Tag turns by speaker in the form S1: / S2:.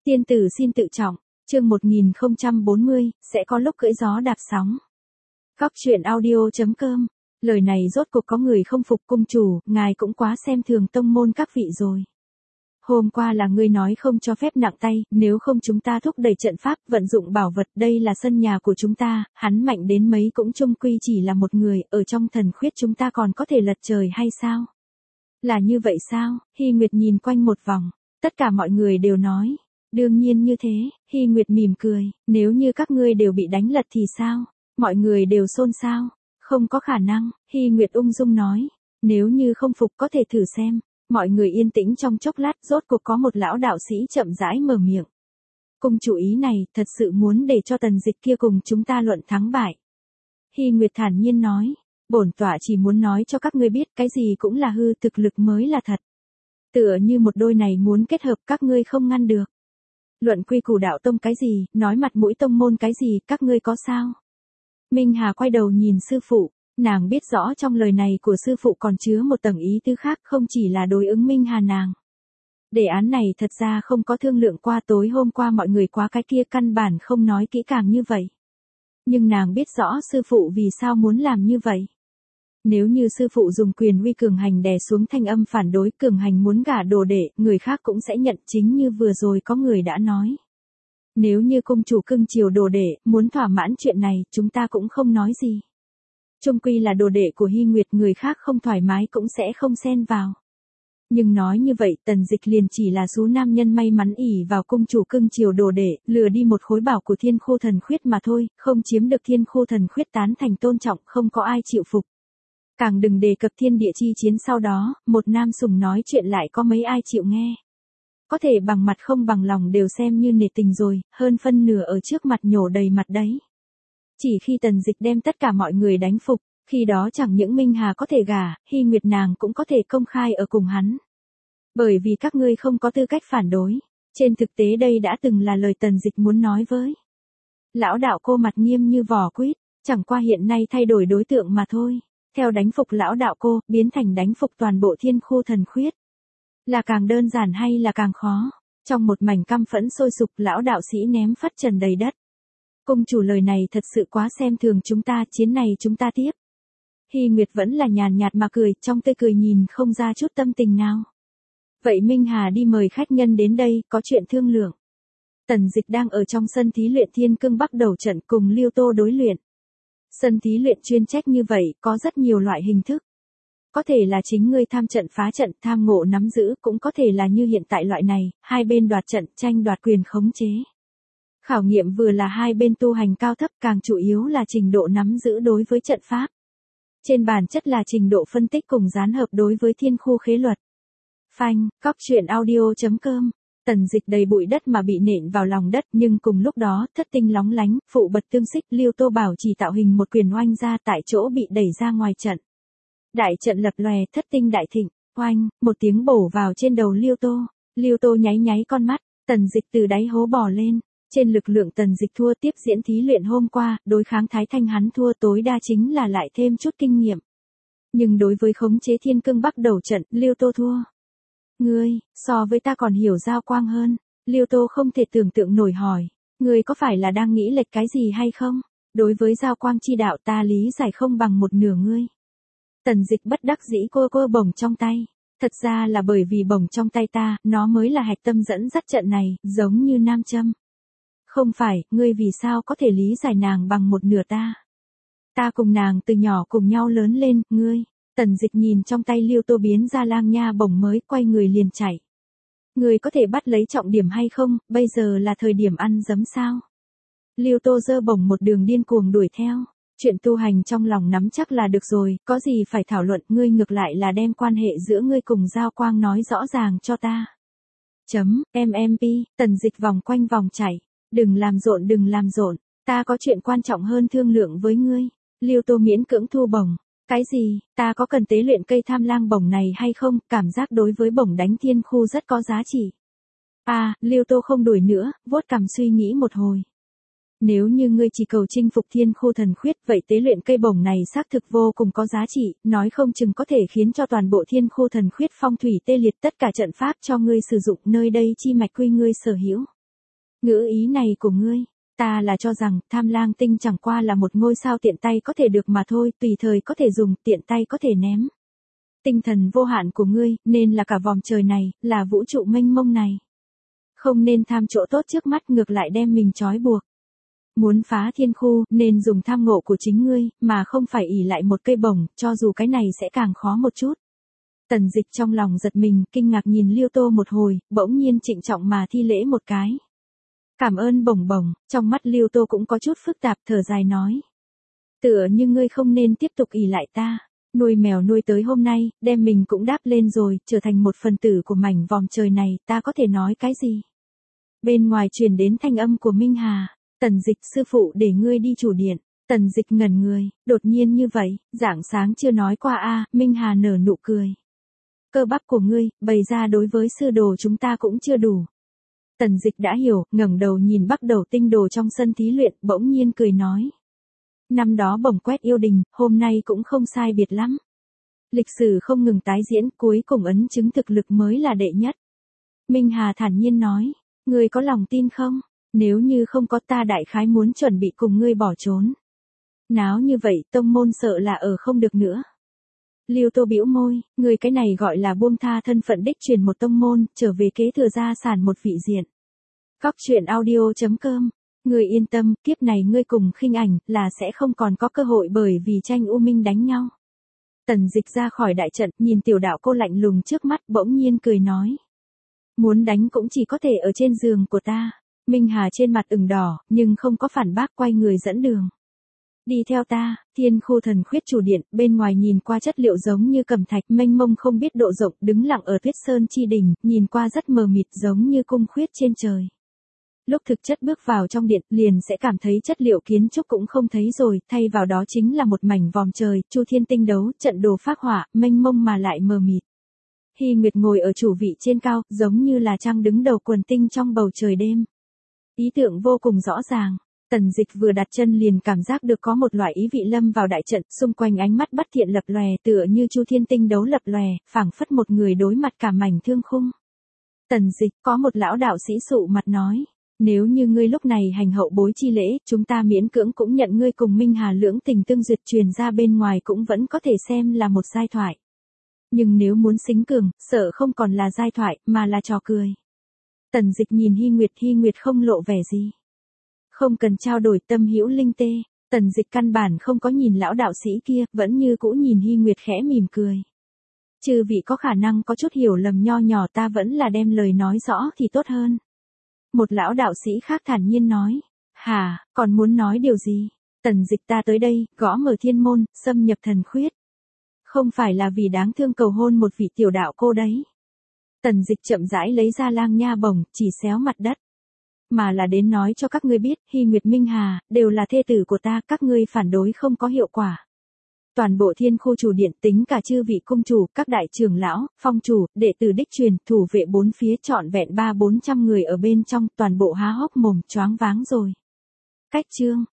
S1: Tiên tử xin tự trọng, chương 1040, sẽ có lúc cưỡi gió đạp sóng. Góc truyện audio.com. Lời này rốt cuộc có người không phục cung chủ, ngài cũng quá xem thường tông môn các vị rồi. Hôm qua là ngươi nói không cho phép nặng tay, nếu không chúng ta thúc đẩy trận pháp, vận dụng bảo vật, đây là sân nhà của chúng ta, hắn mạnh đến mấy cũng chung quy chỉ là một người, ở trong thần khuyết chúng ta còn có thể lật trời hay sao? Là như vậy sao? Hy Nguyệt nhìn quanh một vòng, tất cả mọi người đều nói. Đương nhiên như thế, Hy Nguyệt mỉm cười, nếu như các ngươi đều bị đánh lật thì sao? Mọi người đều xôn xao, không có khả năng, Hy Nguyệt ung dung nói, nếu như không phục có thể thử xem. Mọi người yên tĩnh trong chốc lát, rốt cuộc có một lão đạo sĩ chậm rãi mở miệng. Cung chủ ý này, thật sự muốn để cho Tần Dịch kia cùng chúng ta luận thắng bại. Hy Nguyệt thản nhiên nói, bổn tọa chỉ muốn nói cho các ngươi biết cái gì cũng là hư, thực lực mới là thật. Tựa như một đôi này muốn kết hợp các ngươi không ngăn được. Luận quy củ đạo tông cái gì, nói mặt mũi tông môn cái gì, các ngươi có sao? Minh Hà quay đầu nhìn sư phụ, nàng biết rõ trong lời này của sư phụ còn chứa một tầng ý tứ khác, không chỉ là đối ứng Minh Hà nàng. Đề án này thật ra không có thương lượng qua, tối hôm qua mọi người quá cái kia căn bản không nói kỹ càng như vậy. Nhưng nàng biết rõ sư phụ vì sao muốn làm như vậy. Nếu như sư phụ dùng quyền uy cường hành đè xuống thanh âm phản đối, cường hành muốn gả đồ đệ, người khác cũng sẽ nhận, chính như vừa rồi có người đã nói. Nếu như cung chủ cưng chiều đồ đệ, muốn thỏa mãn chuyện này, chúng ta cũng không nói gì. Chung quy là đồ đệ của Hy Nguyệt, người khác không thoải mái cũng sẽ không xen vào. Nhưng nói như vậy, Tần Dịch liền chỉ là số nam nhân may mắn ỷ vào cung chủ cưng chiều đồ đệ, lừa đi một khối bảo của Thiên Khô Thần Khuyết mà thôi, không chiếm được Thiên Khô Thần Khuyết tán thành tôn trọng, không có ai chịu phục. Càng đừng đề cập thiên địa chi chiến sau đó, một nam sủng nói chuyện lại có mấy ai chịu nghe. Có thể bằng mặt không bằng lòng đều xem như nể tình rồi, hơn phân nửa ở trước mặt nhổ đầy mặt đấy. Chỉ khi Tần Dịch đem tất cả mọi người đánh phục, khi đó chẳng những Minh Hà có thể gả, Hy Nguyệt nàng cũng có thể công khai ở cùng hắn. Bởi vì các ngươi không có tư cách phản đối, trên thực tế đây đã từng là lời Tần Dịch muốn nói với. Lão đạo cô mặt nghiêm như vỏ quýt, chẳng qua hiện nay thay đổi đối tượng mà thôi. Theo đánh phục lão đạo cô, biến thành đánh phục toàn bộ Thiên Khô Thần Khuyết. Là càng đơn giản hay là càng khó? Trong một mảnh căm phẫn sôi sục, lão đạo sĩ ném phất trần đầy đất. Cung chủ lời này thật sự quá xem thường chúng ta, chiến này chúng ta tiếp. Hy Nguyệt vẫn là nhàn nhạt mà cười, trong tươi cười nhìn không ra chút tâm tình nào. Vậy Minh Hà đi mời khách nhân đến đây, có chuyện thương lượng. Tần Dịch đang ở trong sân thí luyện Thiên Cương bắt đầu trận cùng Liêu Tô đối luyện. Sân thí luyện chuyên trách như vậy, có rất nhiều loại hình thức. Có thể là chính ngươi tham trận phá trận, tham ngộ nắm giữ, cũng có thể là như hiện tại loại này, hai bên đoạt trận, tranh đoạt quyền khống chế. Khảo nghiệm vừa là hai bên tu hành cao thấp, càng chủ yếu là trình độ nắm giữ đối với trận pháp. Trên bản chất là trình độ phân tích cùng gián hợp đối với thiên khu khế luật. Phanh, góc truyện audio.com. Tần Dịch đầy bụi đất mà bị nện vào lòng đất, nhưng cùng lúc đó, thất tinh lóng lánh, phụ bật tương xích, Liêu Tô bảo chỉ tạo hình một quyền oanh ra, tại chỗ bị đẩy ra ngoài trận. Đại trận lập lòe, thất tinh đại thịnh, oanh, một tiếng bổ vào trên đầu Liêu Tô. Liêu Tô nháy nháy con mắt, Tần Dịch từ đáy hố bò lên. Trên lực lượng Tần Dịch thua, tiếp diễn thí luyện hôm qua, đối kháng Thái Thanh hắn thua, tối đa chính là lại thêm chút kinh nghiệm. Nhưng đối với khống chế Thiên Cương bắt đầu trận, Liêu Tô thua. Ngươi, so với ta còn hiểu giao quang hơn. Liêu Tô không thể tưởng tượng nổi hỏi, ngươi có phải là đang nghĩ lệch cái gì hay không? Đối với giao quang chi đạo ta lý giải không bằng một nửa ngươi. Tần Dịch bất đắc dĩ cô bổng trong tay. Thật ra là bởi vì bổng trong tay ta, nó mới là hạch tâm dẫn dắt trận này, giống như nam châm. Không phải, ngươi vì sao có thể lý giải nàng bằng một nửa ta? Ta cùng nàng từ nhỏ cùng nhau lớn lên, ngươi. Tần Dịch nhìn trong tay Liêu Tô biến ra lang nha bổng mới, quay người liền chạy. Ngươi có thể bắt lấy trọng điểm hay không, bây giờ là thời điểm ăn dấm sao? Liêu Tô giơ bổng một đường điên cuồng đuổi theo. Chuyện tu hành trong lòng nắm chắc là được rồi, có gì phải thảo luận, ngươi ngược lại là đem quan hệ giữa ngươi cùng Giao Quang nói rõ ràng cho ta. MMP, Tần Dịch vòng quanh vòng chạy, đừng làm rộn, ta có chuyện quan trọng hơn thương lượng với ngươi. Liêu Tô miễn cưỡng thu bổng, cái gì, ta có cần tế luyện cây tham lang bổng này hay không, cảm giác đối với bổng đánh thiên khu rất có giá trị. Liêu Tô không đuổi nữa, vuốt cằm suy nghĩ một hồi. Nếu như ngươi chỉ cầu chinh phục Thiên Khô Thần Khuyết, vậy tế luyện cây bổng này xác thực vô cùng có giá trị, nói không chừng có thể khiến cho toàn bộ Thiên Khô Thần Khuyết phong thủy tê liệt, tất cả trận pháp cho ngươi sử dụng, nơi đây chi mạch quy ngươi sở hữu. Ngữ ý này của ngươi, ta là cho rằng Tham Lang Tinh chẳng qua là một ngôi sao tiện tay có thể được mà thôi, tùy thời có thể dùng, tiện tay có thể ném. Tinh thần vô hạn của ngươi, nên là cả vòm trời này, là vũ trụ mênh mông này. Không nên tham chỗ tốt trước mắt, ngược lại đem mình trói buộc. Muốn phá thiên khu, nên dùng tham ngộ của chính ngươi, mà không phải ỷ lại một cây bổng, cho dù cái này sẽ càng khó một chút. Tần Dịch trong lòng giật mình, kinh ngạc nhìn Liêu Tô một hồi, bỗng nhiên trịnh trọng mà thi lễ một cái. Cảm ơn bổng bổng, trong mắt Liêu Tô cũng có chút phức tạp, thở dài nói. Tựa như ngươi không nên tiếp tục ỷ lại ta. Nuôi mèo nuôi tới hôm nay, đem mình cũng đáp lên rồi, trở thành một phần tử của mảnh vòm trời này, ta có thể nói cái gì? Bên ngoài truyền đến thanh âm của Minh Hà. Tần Dịch sư phụ để ngươi đi chủ điện. Tần Dịch ngẩn người, đột nhiên như vậy, rạng sáng chưa nói qua a. Minh Hà nở nụ cười. Cơ bắp của ngươi, bày ra đối với sư đồ chúng ta cũng chưa đủ. Tần Dịch đã hiểu, ngẩng đầu nhìn Bắc Đầu tinh đồ trong sân thí luyện, bỗng nhiên cười nói. Năm đó bổng quét yêu đình, hôm nay cũng không sai biệt lắm. Lịch sử không ngừng tái diễn, cuối cùng ấn chứng thực lực mới là đệ nhất. Minh Hà thản nhiên nói, ngươi có lòng tin không? Nếu như không có, ta đại khái muốn chuẩn bị cùng ngươi bỏ trốn. Náo như vậy, tông môn sợ là ở không được nữa. Liêu Tô bĩu môi, người cái này gọi là buông tha thân phận đích truyền một tông môn, trở về kế thừa gia sản một vị diện. Góc truyện audio.com. Ngươi yên tâm, kiếp này ngươi cùng Khinh Ảnh là sẽ không còn có cơ hội bởi vì tranh U Minh đánh nhau. Tần Dịch ra khỏi đại trận, nhìn tiểu đạo cô lạnh lùng trước mắt, bỗng nhiên cười nói. Muốn đánh cũng chỉ có thể ở trên giường của ta. Minh Hà trên mặt ửng đỏ, nhưng không có phản bác, quay người dẫn đường. Đi theo ta. Thiên khu thần khuyết chủ điện, bên ngoài nhìn qua chất liệu giống như cẩm thạch, mênh mông không biết độ rộng, đứng lặng ở Tuyết Sơn chi đỉnh, nhìn qua rất mờ mịt, giống như cung khuyết trên trời. Lúc thực chất bước vào trong điện, liền sẽ cảm thấy chất liệu kiến trúc cũng không thấy rồi, thay vào đó chính là một mảnh vòm trời, chu thiên tinh đấu, trận đồ phác họa, mênh mông mà lại mờ mịt. Hy Nguyệt ngồi ở chủ vị trên cao, giống như là trăng đứng đầu quần tinh trong bầu trời đêm. Ý tượng vô cùng rõ ràng. Tần Dịch vừa đặt chân liền cảm giác được có một loại ý vị lâm vào đại trận, xung quanh ánh mắt bất thiện lập lòe, tựa như chu thiên tinh đấu lập lòe, phảng phất một người đối mặt cả mảnh thương khung. Tần Dịch, có một lão đạo sĩ sụ mặt nói, nếu như ngươi lúc này hành hậu bối chi lễ, chúng ta miễn cưỡng cũng nhận ngươi cùng Minh Hà lưỡng tình tương duyệt, truyền ra bên ngoài cũng vẫn có thể xem là một giai thoại. Nhưng nếu muốn xính cường, sợ không còn là giai thoại, mà là trò cười. Tần Dịch nhìn Hy Nguyệt không lộ vẻ gì. Không cần trao đổi tâm hữu linh tê, Tần Dịch căn bản không có nhìn lão đạo sĩ kia, vẫn như cũ nhìn Hy Nguyệt khẽ mỉm cười. Chư vị có khả năng có chút hiểu lầm nho nhỏ, ta vẫn là đem lời nói rõ thì tốt hơn. Một lão đạo sĩ khác thản nhiên nói. Hả, còn muốn nói điều gì? Tần Dịch, ta tới đây, gõ mở thiên môn, xâm nhập thần khuyết. Không phải là vì đáng thương cầu hôn một vị tiểu đạo cô đấy. Tần Dịch chậm rãi lấy ra lang nha bổng, chỉ xéo mặt đất. Mà là đến nói cho các ngươi biết, Hy Nguyệt Minh Hà, đều là thê tử của ta, các ngươi phản đối không có hiệu quả. Toàn bộ thiên khu chủ điện, tính cả chư vị cung chủ, các đại trưởng lão, phong chủ, đệ tử đích truyền, thủ vệ bốn phía, trọn vẹn 300-400 người ở bên trong, toàn bộ há hốc mồm, choáng váng rồi. Cách chương.